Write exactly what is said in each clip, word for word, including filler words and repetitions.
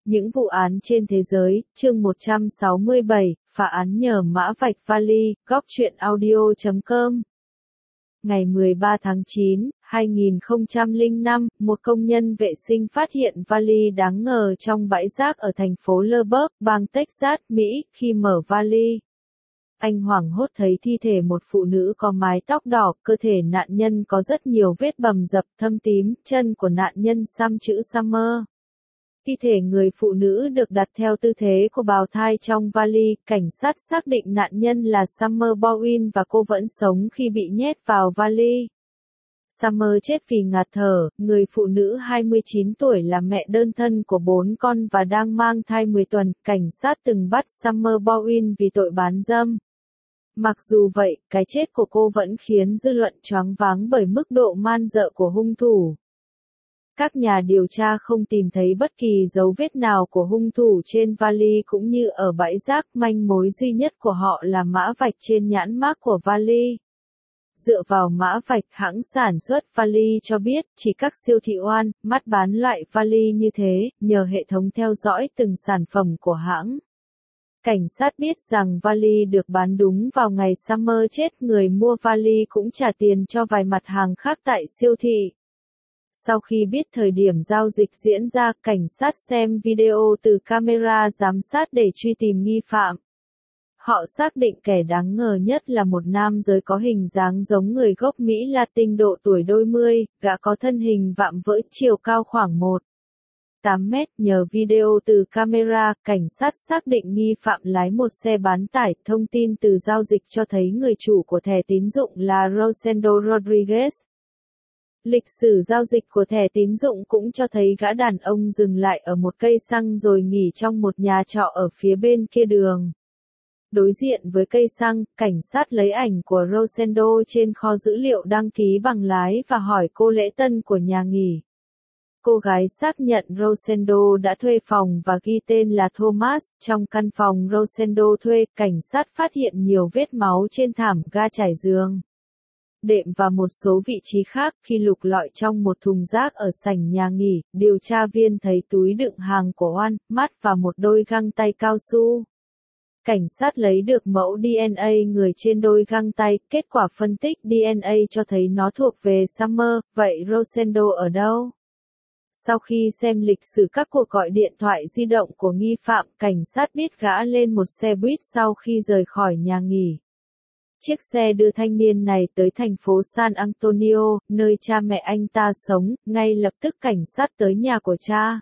Những vụ án trên thế giới, chương một trăm sáu mươi bảy, phá án nhờ mã vạch vali, góc truyện audio chấm com. Ngày mười ba tháng chín, hai nghìn không trăm lẻ năm, một công nhân vệ sinh phát hiện vali đáng ngờ trong bãi rác ở thành phố Lubbock, bang Texas, Mỹ. Khi mở vali, anh hoảng hốt thấy thi thể một phụ nữ có mái tóc đỏ, cơ thể nạn nhân có rất nhiều vết bầm dập thâm tím, chân của nạn nhân xăm chữ Summer. Thi thể người phụ nữ được đặt theo tư thế của bào thai trong vali, cảnh sát xác định nạn nhân là Summer Bowen và cô vẫn sống khi bị nhét vào vali. Summer chết vì ngạt thở, người phụ nữ hai mươi chín tuổi là mẹ đơn thân của bốn con và đang mang thai mười tuần, cảnh sát từng bắt Summer Bowen vì tội bán dâm. Mặc dù vậy, cái chết của cô vẫn khiến dư luận choáng váng bởi mức độ man dợ của hung thủ. Các nhà điều tra không tìm thấy bất kỳ dấu vết nào của hung thủ trên vali cũng như ở bãi rác, manh mối duy nhất của họ là mã vạch trên nhãn mác của vali. Dựa vào mã vạch, hãng sản xuất vali cho biết, chỉ các siêu thị oan, mắt bán loại vali như thế, nhờ hệ thống theo dõi từng sản phẩm của hãng. Cảnh sát biết rằng vali được bán đúng vào ngày Summer chết, người mua vali cũng trả tiền cho vài mặt hàng khác tại siêu thị. Sau khi biết thời điểm giao dịch diễn ra, cảnh sát xem video từ camera giám sát để truy tìm nghi phạm. Họ xác định kẻ đáng ngờ nhất là một nam giới có hình dáng giống người gốc Mỹ Latin độ tuổi đôi mươi, gã có thân hình vạm vỡ, chiều cao khoảng một phẩy tám mét. Nhờ video từ camera, cảnh sát xác định nghi phạm lái một xe bán tải. Thông tin từ giao dịch cho thấy người chủ của thẻ tín dụng là Rosendo Rodriguez. Lịch sử giao dịch của thẻ tín dụng cũng cho thấy gã đàn ông dừng lại ở một cây xăng rồi nghỉ trong một nhà trọ ở phía bên kia đường. Đối diện với cây xăng, cảnh sát lấy ảnh của Rosendo trên kho dữ liệu đăng ký bằng lái và hỏi cô lễ tân của nhà nghỉ. Cô gái xác nhận Rosendo đã thuê phòng và ghi tên là Thomas. Trong căn phòng Rosendo thuê, cảnh sát phát hiện nhiều vết máu trên thảm ga trải giường, đệm và một số vị trí khác. Khi lục lọi trong một thùng rác ở sảnh nhà nghỉ, điều tra viên thấy túi đựng hàng của Oan, mắt và một đôi găng tay cao su. Cảnh sát lấy được mẫu đê en a người trên đôi găng tay, kết quả phân tích đê en a cho thấy nó thuộc về Summer. Vậy Rosendo ở đâu? Sau khi xem lịch sử các cuộc gọi điện thoại di động của nghi phạm, cảnh sát biết gã lên một xe buýt sau khi rời khỏi nhà nghỉ. Chiếc xe đưa thanh niên này tới thành phố San Antonio, nơi cha mẹ anh ta sống. Ngay lập tức cảnh sát tới nhà của cha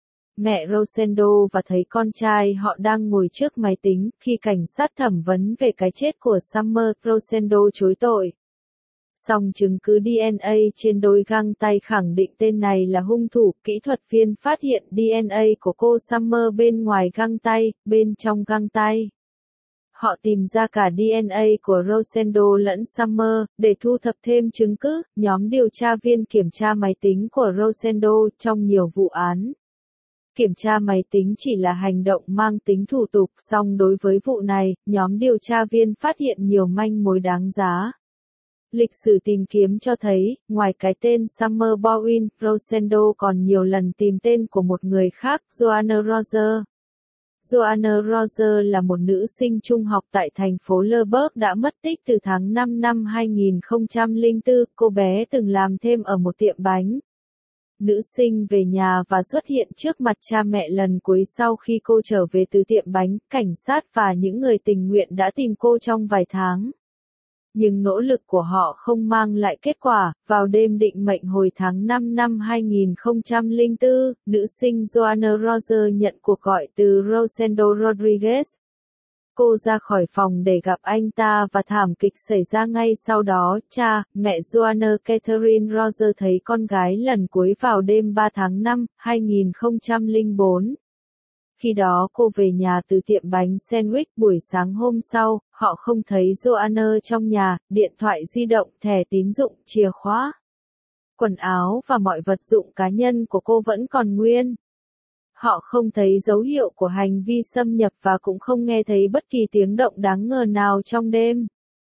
mẹ Rosendo và thấy con trai họ đang ngồi trước máy tính. Khi cảnh sát thẩm vấn về cái chết của Summer, Rosendo chối tội. Song chứng cứ đê en a trên đôi găng tay khẳng định tên này là hung thủ. Kỹ thuật viên phát hiện đê en a của cô Summer bên ngoài găng tay, bên trong găng tay. Họ tìm ra cả đê en a của Rosendo lẫn Summer. Để thu thập thêm chứng cứ, nhóm điều tra viên kiểm tra máy tính của Rosendo. Trong nhiều vụ án, kiểm tra máy tính chỉ là hành động mang tính thủ tục, song đối với vụ này, nhóm điều tra viên phát hiện nhiều manh mối đáng giá. Lịch sử tìm kiếm cho thấy, ngoài cái tên Summer Bowen, Rosendo còn nhiều lần tìm tên của một người khác, Joanna Roger. Joanna Roger là một nữ sinh trung học tại thành phố Lubbock đã mất tích từ tháng năm năm hai nghìn không trăm lẻ bốn. Cô bé từng làm thêm ở một tiệm bánh. Nữ sinh về nhà và xuất hiện trước mặt cha mẹ lần cuối sau khi cô trở về từ tiệm bánh. Cảnh sát và những người tình nguyện đã tìm cô trong vài tháng. Nhưng nỗ lực của họ không mang lại kết quả. Vào đêm định mệnh hồi tháng năm năm hai nghìn không trăm lẻ bốn, nữ sinh Joanna Roger nhận cuộc gọi từ Rosendo Rodriguez. Cô ra khỏi phòng để gặp anh ta và thảm kịch xảy ra ngay sau đó. Cha, mẹ Joanna Catherine Roger thấy con gái lần cuối vào đêm ba tháng năm, hai nghìn không trăm lẻ bốn. Khi đó cô về nhà từ tiệm bánh sandwich. Buổi sáng hôm sau, họ không thấy Joanna trong nhà. Điện thoại di động, thẻ tín dụng, chìa khóa, quần áo và mọi vật dụng cá nhân của cô vẫn còn nguyên. Họ không thấy dấu hiệu của hành vi xâm nhập và cũng không nghe thấy bất kỳ tiếng động đáng ngờ nào trong đêm.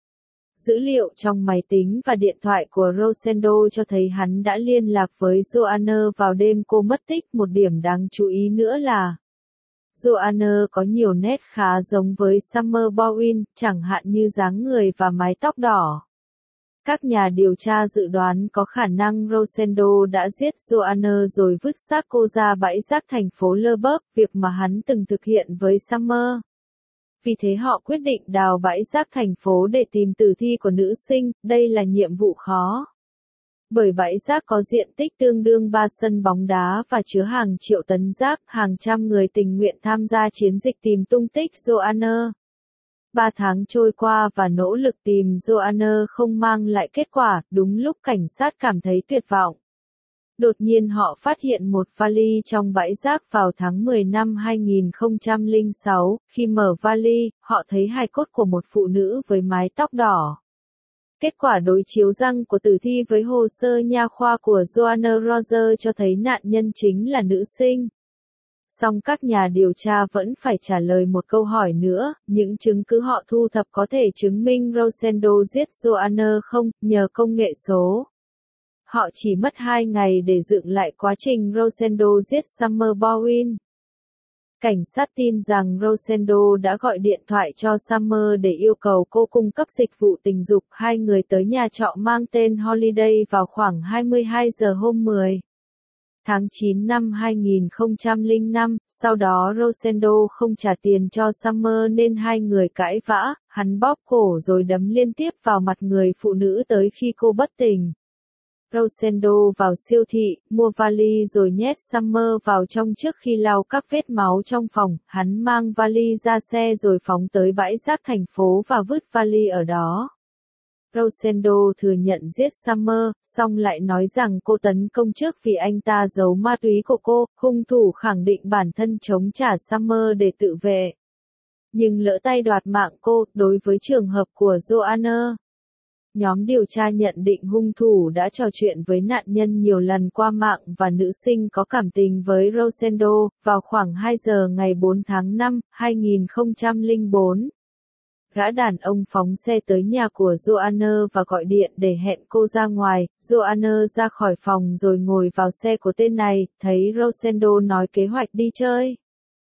Dữ liệu trong máy tính và điện thoại của Rosendo cho thấy hắn đã liên lạc với Joanna vào đêm cô mất tích. Một điểm đáng chú ý nữa là, Joanna có nhiều nét khá giống với Summer Bowen, chẳng hạn như dáng người và mái tóc đỏ. Các nhà điều tra dự đoán có khả năng Rosendo đã giết Joanna rồi vứt xác cô ra bãi rác thành phố Lubbock, việc mà hắn từng thực hiện với Summer. Vì thế họ quyết định đào bãi rác thành phố để tìm tử thi của nữ sinh, đây là nhiệm vụ khó. Bởi bãi rác có diện tích tương đương ba sân bóng đá và chứa hàng triệu tấn rác, hàng trăm người tình nguyện tham gia chiến dịch tìm tung tích Joanna. Ba tháng trôi qua và nỗ lực tìm Joanna không mang lại kết quả, đúng lúc cảnh sát cảm thấy tuyệt vọng. Đột nhiên họ phát hiện một vali trong bãi rác vào tháng mười năm hai nghìn không trăm lẻ sáu, khi mở vali, họ thấy hài cốt của một phụ nữ với mái tóc đỏ. Kết quả đối chiếu răng của tử thi với hồ sơ nha khoa của Joanna Rogers cho thấy nạn nhân chính là nữ sinh. Song các nhà điều tra vẫn phải trả lời một câu hỏi nữa, những chứng cứ họ thu thập có thể chứng minh Rosendo giết Joanna không, nhờ công nghệ số. Họ chỉ mất hai ngày để dựng lại quá trình Rosendo giết Summer Bowen. Cảnh sát tin rằng Rosendo đã gọi điện thoại cho Summer để yêu cầu cô cung cấp dịch vụ tình dục hai người tới nhà trọ mang tên Holiday vào khoảng hai mươi hai giờ hôm mười tháng chín năm hai nghìn không trăm lẻ năm, sau đó Rosendo không trả tiền cho Summer nên hai người cãi vã, hắn bóp cổ rồi đấm liên tiếp vào mặt người phụ nữ tới khi cô bất tỉnh. Rosendo vào siêu thị, mua vali rồi nhét Summer vào trong trước khi lau các vết máu trong phòng, hắn mang vali ra xe rồi phóng tới bãi rác thành phố và vứt vali ở đó. Rosendo thừa nhận giết Summer, song lại nói rằng cô tấn công trước vì anh ta giấu ma túy của cô, hung thủ khẳng định bản thân chống trả Summer để tự vệ. Nhưng lỡ tay đoạt mạng cô, đối với trường hợp của Joanna. Nhóm điều tra nhận định hung thủ đã trò chuyện với nạn nhân nhiều lần qua mạng và nữ sinh có cảm tình với Rosendo, vào khoảng hai giờ ngày bốn tháng năm, hai nghìn không trăm lẻ bốn. Gã đàn ông phóng xe tới nhà của Joanna và gọi điện để hẹn cô ra ngoài, Joanna ra khỏi phòng rồi ngồi vào xe của tên này, thấy Rosendo nói kế hoạch đi chơi.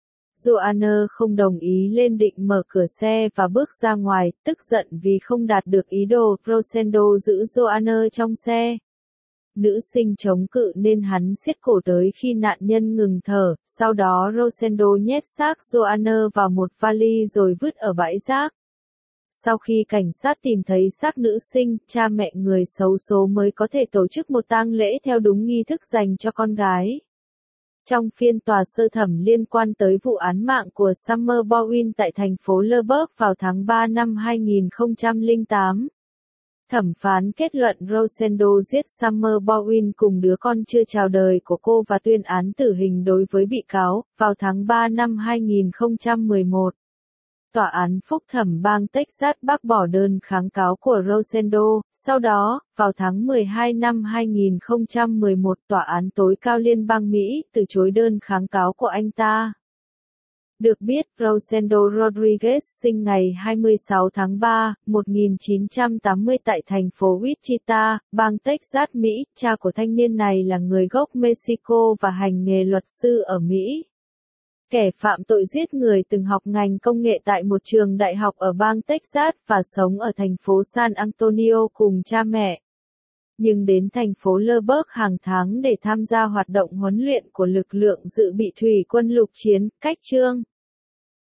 Joanna không đồng ý lên định mở cửa xe và bước ra ngoài, tức giận vì không đạt được ý đồ, Rosendo giữ Joanna trong xe. Nữ sinh chống cự nên hắn siết cổ tới khi nạn nhân ngừng thở, sau đó Rosendo nhét xác Joanna vào một vali rồi vứt ở bãi rác. Sau khi cảnh sát tìm thấy xác nữ sinh, cha mẹ người xấu số mới có thể tổ chức một tang lễ theo đúng nghi thức dành cho con gái. Trong phiên tòa sơ thẩm liên quan tới vụ án mạng của Summer Bowen tại thành phố Lubbock vào tháng ba năm hai nghìn không trăm lẻ tám, thẩm phán kết luận Rosendo giết Summer Bowen cùng đứa con chưa chào đời của cô và tuyên án tử hình đối với bị cáo. Vào tháng ba năm hai nghìn không trăm mười một, Tòa án phúc thẩm bang Texas bác bỏ đơn kháng cáo của Rosendo. Sau đó, vào tháng mười hai năm hai nghìn không trăm mười một, Tòa án tối cao liên bang Mỹ từ chối đơn kháng cáo của anh ta. Được biết, Rosendo Rodriguez sinh ngày hai mươi sáu tháng ba, một nghìn chín trăm tám mươi tại thành phố Wichita, bang Texas, Mỹ. Cha của thanh niên này là người gốc Mexico và hành nghề luật sư ở Mỹ. Kẻ phạm tội giết người từng học ngành công nghệ tại một trường đại học ở bang Texas và sống ở thành phố San Antonio cùng cha mẹ. Nhưng đến thành phố Lubbock hàng tháng để tham gia hoạt động huấn luyện của lực lượng dự bị thủy quân lục chiến, cách chương.